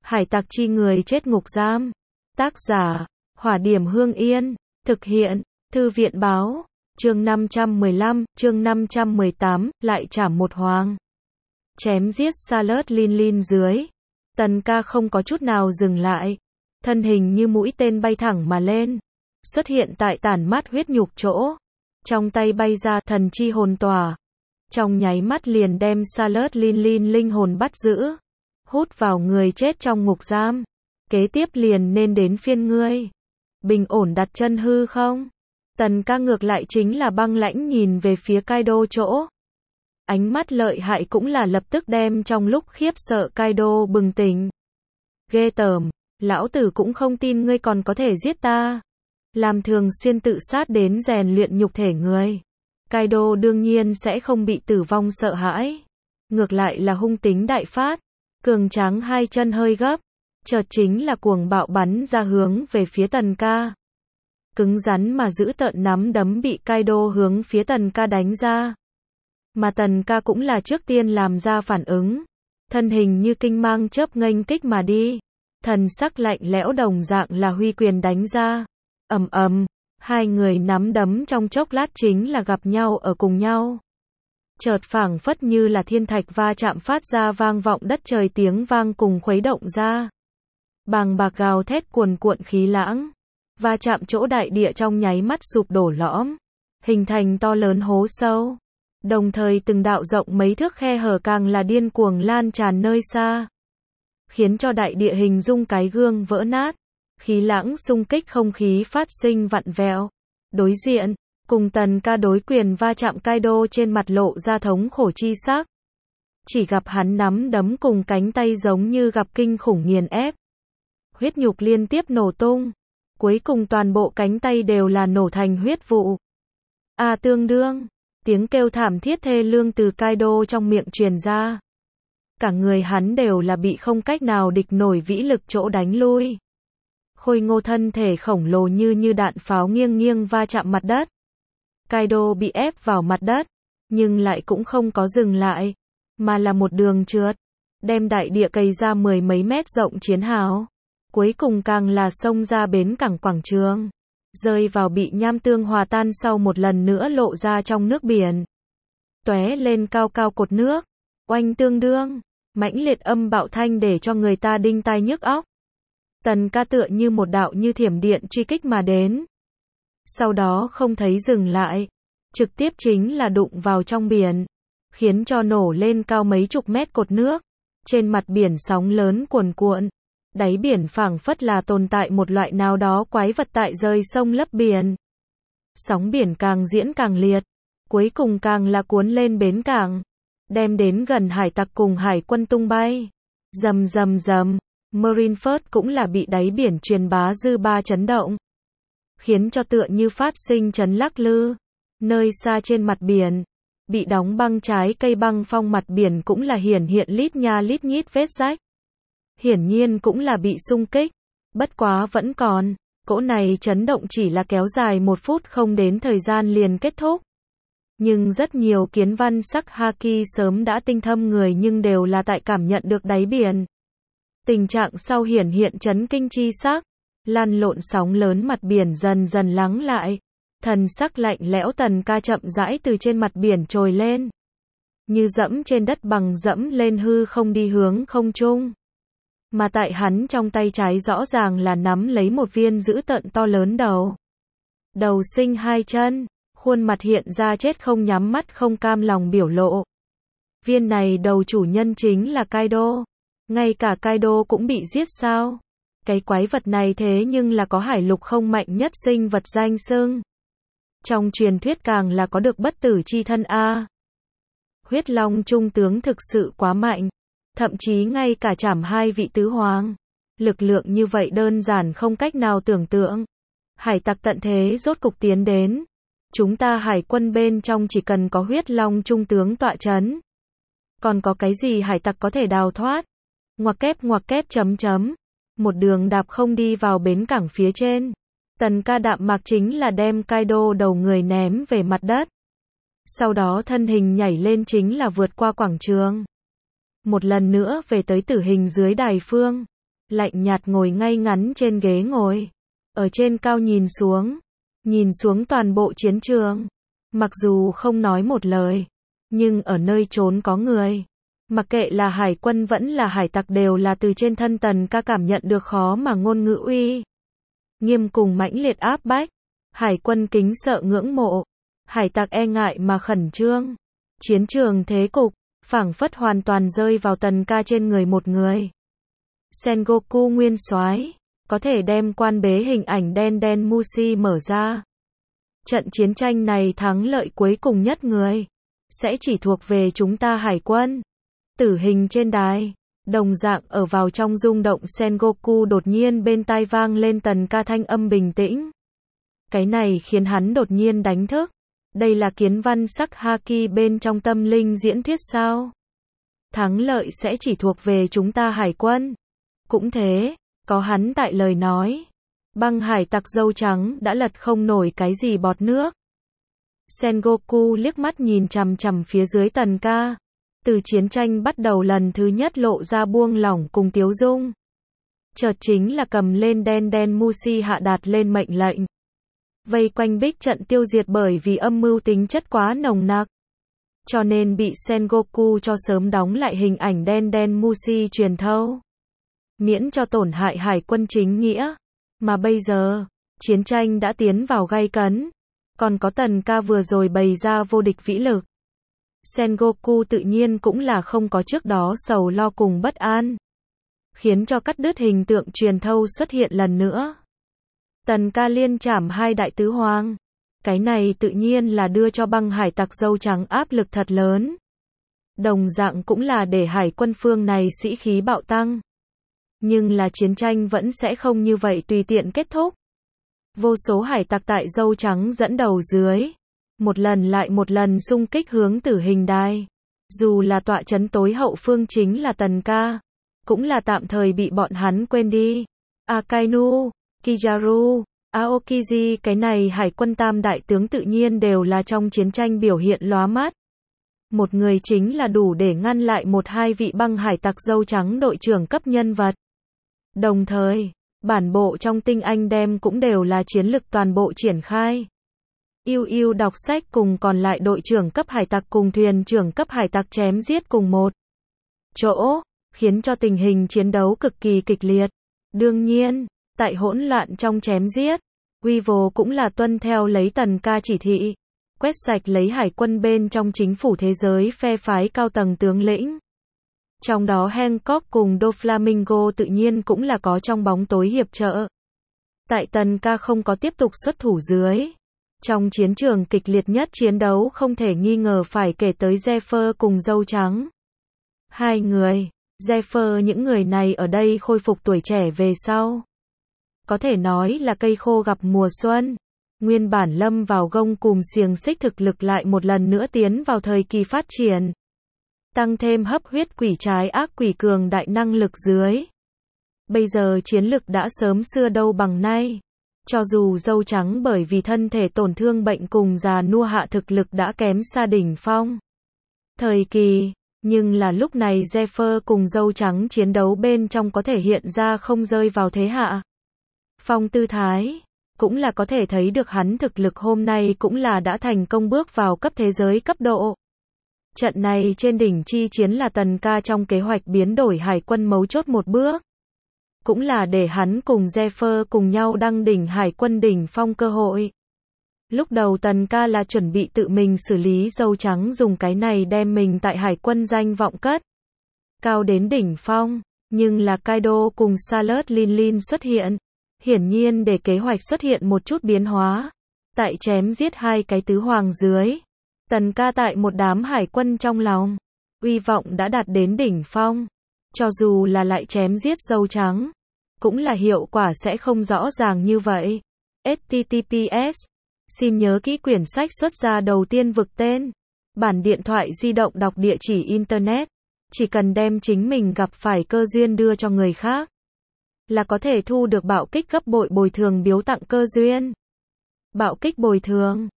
Hải tặc chi người chết ngục giam. Tác giả, Hỏa Điểm Hương Yên. Thực hiện, Thư viện báo. Chương 515, chương 518, lại trảm một hoàng. Chém giết Salad Lin Lin dưới. Tần ca không có chút nào dừng lại. Thân hình như mũi tên bay thẳng mà lên. Xuất hiện tại tản mát huyết nhục chỗ. Trong tay bay ra thần chi hồn tỏa. Trong nháy mắt liền đem Salad Lin Lin linh hồn bắt giữ. Hút vào người chết trong ngục giam. Kế tiếp liền nên đến phiên ngươi. Bình ổn đặt chân hư không? Tần ca ngược lại chính là băng lãnh nhìn về phía Kaido chỗ. Ánh mắt lợi hại cũng là lập tức đem trong lúc khiếp sợ Kaido bừng tỉnh. Ghê tởm, lão tử cũng không tin ngươi còn có thể giết ta. Làm thường xuyên tự sát đến rèn luyện nhục thể người. Kaido đương nhiên sẽ không bị tử vong sợ hãi. Ngược lại là hung tính đại phát. Cường tráng hai chân hơi gấp. Chợt chính là cuồng bạo bắn ra hướng về phía tần ca. Cứng rắn mà giữ tợn nắm đấm bị Kaido hướng phía tần ca đánh ra. Mà tần ca cũng là trước tiên làm ra phản ứng. Thân hình như kinh mang chớp nghênh kích mà đi. Thần sắc lạnh lẽo đồng dạng là huy quyền đánh ra. Ầm ầm, hai người nắm đấm trong chốc lát chính là gặp nhau ở cùng nhau. Chợt phảng phất như là thiên thạch va chạm phát ra vang vọng đất trời tiếng vang cùng khuấy động ra. Bàng bạc gào thét cuồn cuộn khí lãng. Va chạm chỗ đại địa trong nháy mắt sụp đổ lõm. Hình thành to lớn hố sâu. Đồng thời từng đạo rộng mấy thước khe hở càng là điên cuồng lan tràn nơi xa. Khiến cho đại địa hình dung cái gương vỡ nát. Khí lãng xung kích không khí phát sinh vặn vẹo. Đối diện, cùng tần ca đối quyền va chạm Kaido trên mặt lộ ra thống khổ chi sắc. Chỉ gặp hắn nắm đấm cùng cánh tay giống như gặp kinh khủng nghiền ép. Huyết nhục liên tiếp nổ tung. Cuối cùng toàn bộ cánh tay đều là nổ thành huyết vụ. Tương đương. Tiếng kêu thảm thiết thê lương từ Kaido trong miệng truyền ra. Cả người hắn đều là bị không cách nào địch nổi vĩ lực chỗ đánh lui. Khôi ngô thân thể khổng lồ như đạn pháo nghiêng nghiêng va chạm mặt đất. Kaido bị ép vào mặt đất, nhưng lại cũng không có dừng lại, mà là một đường trượt, đem đại địa cày ra mười mấy mét rộng chiến hào. Cuối cùng càng là xông ra bến cảng quảng trường, rơi vào bị nham tương hòa tan sau một lần nữa lộ ra trong nước biển. Tóe lên cao cao cột nước, oanh tương đương, mãnh liệt âm bạo thanh để cho người ta đinh tai nhức óc. Tần ca tựa như một đạo như thiểm điện truy kích mà đến. Sau đó không thấy dừng lại, trực tiếp chính là đụng vào trong biển, khiến cho nổ lên cao mấy chục mét cột nước. Trên mặt biển sóng lớn cuồn cuộn, đáy biển phảng phất là tồn tại một loại nào đó quái vật tại rơi sông lấp biển. Sóng biển càng diễn càng liệt, cuối cùng càng là cuốn lên bến cảng, đem đến gần hải tặc cùng hải quân tung bay. Rầm rầm rầm, Marineford cũng là bị đáy biển truyền bá dư ba chấn động, khiến cho tựa như phát sinh chấn lắc lư. Nơi xa trên mặt biển, bị đóng băng trái cây băng phong mặt biển cũng là hiển hiện lít nha lít nhít vết rách. Hiển nhiên cũng là bị xung kích, bất quá vẫn còn, cỗ này chấn động chỉ là kéo dài 1 phút không đến thời gian liền kết thúc. Nhưng rất nhiều kiến văn sắc haki sớm đã tinh thâm người nhưng đều là tại cảm nhận được đáy biển. Tình trạng sau hiển hiện chấn kinh chi sắc, lăn lộn sóng lớn mặt biển dần dần lắng lại. Thần sắc lạnh lẽo tần ca chậm rãi từ trên mặt biển trồi lên. Như dẫm trên đất bằng dẫm lên hư không đi hướng không trung. Mà tại hắn trong tay trái rõ ràng là nắm lấy một viên dữ tợn to lớn đầu. Đầu sinh hai chân, khuôn mặt hiện ra chết không nhắm mắt không cam lòng biểu lộ. Viên này đầu chủ nhân chính là Kaido. Ngay cả Kaido cũng bị giết sao? Cái quái vật này thế nhưng là có hải lục không mạnh nhất sinh vật danh xưng. Trong truyền thuyết càng là có được bất tử chi thân a. Huyết Long trung tướng thực sự quá mạnh, thậm chí ngay cả trảm 2 vị tứ hoàng. Lực lượng như vậy đơn giản không cách nào tưởng tượng. Hải tặc tận thế rốt cục tiến đến. Chúng ta hải quân bên trong chỉ cần có Huyết Long trung tướng tọa chấn. Còn có cái gì hải tặc có thể đào thoát? Ngoặc kép chấm chấm. Một đường đạp không đi vào bến cảng phía trên. Tần ca đạm mạc chính là đem Kaido đầu người ném về mặt đất. Sau đó thân hình nhảy lên chính là vượt qua quảng trường. Một lần nữa về tới tử hình dưới đài phương. lạnh nhạt ngồi ngay ngắn trên ghế ngồi. Ở trên cao nhìn xuống toàn bộ chiến trường. Mặc dù không nói một lời, nhưng ở nơi trốn có người. Mặc kệ là hải quân vẫn là hải tặc đều là từ trên thân Tần Ca cảm nhận được khó mà ngôn ngữ uy nghiêm cùng mãnh liệt áp bách. Hải quân kính sợ ngưỡng mộ, hải tặc e ngại mà khẩn trương. Chiến trường thế cục, phảng phất hoàn toàn rơi vào Tần Ca trên người một người. Sengoku nguyên soái, có thể đem quan bế hình ảnh đen Mushi mở ra. Trận chiến tranh này thắng lợi cuối cùng nhất người, sẽ chỉ thuộc về chúng ta hải quân. Tử hình trên đài, đồng dạng ở vào trong rung động Sengoku đột nhiên bên tai vang lên Tần Ca thanh âm bình tĩnh. Cái này khiến hắn đột nhiên đánh thức. Đây là kiến văn sắc haki bên trong tâm linh diễn thuyết sao? Thắng lợi sẽ chỉ thuộc về chúng ta hải quân. Cũng thế, có hắn tại lời nói. Băng hải tặc dâu trắng đã lật không nổi cái gì bọt nước. Sengoku liếc mắt nhìn chằm chằm phía dưới Tần Ca. Từ chiến tranh bắt đầu lần thứ nhất lộ ra buông lỏng cùng tiếu dung. Chợt chính là cầm lên đen Mushi hạ đạt lên mệnh lệnh. Vây quanh bích trận tiêu diệt bởi vì âm mưu tính chất quá nồng nặc. Cho nên bị Sengoku cho sớm đóng lại hình ảnh đen Mushi truyền thâu. Miễn cho tổn hại hải quân chính nghĩa. Mà bây giờ, chiến tranh đã tiến vào gay cấn. Còn có Tần Ca vừa rồi bày ra vô địch vĩ lực. Sengoku tự nhiên cũng là không có trước đó sầu lo cùng bất an. Khiến cho cắt đứt hình tượng truyền thâu xuất hiện lần nữa. Tần Ca liên chảm hai đại tứ hoàng. Cái này tự nhiên là đưa cho băng hải tặc dâu trắng áp lực thật lớn. Đồng dạng cũng là để hải quân phương này sĩ khí bạo tăng. Nhưng là chiến tranh vẫn sẽ không như vậy tùy tiện kết thúc. Vô số hải tặc tại dâu trắng dẫn đầu dưới. Một lần lại một lần xung kích hướng tử hình đài. Dù là tọa trấn tối hậu phương chính là Tần Ca. Cũng là tạm thời bị bọn hắn quên đi. Akainu, Kizaru, Aokiji, cái này hải quân tam đại tướng tự nhiên đều là trong chiến tranh biểu hiện lóa mắt. Một người chính là đủ để ngăn lại một hai vị băng hải tặc dâu trắng đội trưởng cấp nhân vật. Đồng thời, bản bộ trong tinh anh đem cũng đều là chiến lực toàn bộ triển khai. Yêu đọc sách cùng còn lại đội trưởng cấp hải tặc cùng thuyền trưởng cấp hải tặc chém giết cùng một chỗ, khiến cho tình hình chiến đấu cực kỳ kịch liệt. Đương nhiên, tại hỗn loạn trong chém giết, Weevil cũng là tuân theo lấy Tần Ca chỉ thị, quét sạch lấy hải quân bên trong chính phủ thế giới phe phái cao tầng tướng lĩnh. Trong đó Hancock cùng Doflamingo tự nhiên cũng là có trong bóng tối hiệp trợ. Tại Tần Ca không có tiếp tục xuất thủ dưới. Trong chiến trường kịch liệt nhất chiến đấu không thể nghi ngờ phải kể tới Zephyr cùng dâu trắng. Hai người, Zephyr những người này ở đây khôi phục tuổi trẻ về sau. Có thể nói là cây khô gặp mùa xuân. Nguyên bản lâm vào gông cùm xiềng xích thực lực lại một lần nữa tiến vào thời kỳ phát triển. Tăng thêm hấp huyết quỷ trái ác quỷ cường đại năng lực dưới. Bây giờ chiến lực đã sớm xưa đâu bằng nay. Cho dù dâu trắng bởi vì thân thể tổn thương bệnh cùng già nua hạ thực lực đã kém xa đỉnh phong thời kỳ, nhưng là lúc này Zephyr cùng dâu trắng chiến đấu bên trong có thể hiện ra không rơi vào thế hạ phong tư thái, cũng là có thể thấy được hắn thực lực hôm nay cũng là đã thành công bước vào cấp thế giới cấp độ. Trận này trên đỉnh chi chiến là Tần Ca trong kế hoạch biến đổi hải quân mấu chốt một bước. Cũng là để hắn cùng Zephyr cùng nhau đăng đỉnh hải quân đỉnh phong cơ hội. Lúc đầu Tần Ca là chuẩn bị tự mình xử lý dâu trắng dùng cái này đem mình tại hải quân danh vọng cất cao đến đỉnh phong, nhưng là Kaido cùng Sailor Lin xuất hiện, hiển nhiên để kế hoạch xuất hiện một chút biến hóa. Tại chém giết hai cái tứ hoàng dưới, Tần Ca tại một đám hải quân trong lòng, uy vọng đã đạt đến đỉnh phong. Cho dù là lại chém giết dâu trắng, cũng là hiệu quả sẽ không rõ ràng như vậy. https Xin nhớ kỹ quyển sách xuất ra đầu tiên vực tên. Bản điện thoại di động đọc địa chỉ Internet. Chỉ cần đem chính mình gặp phải cơ duyên đưa cho người khác, là có thể thu được bạo kích gấp bội bồi thường biếu tặng cơ duyên. Bạo kích bồi thường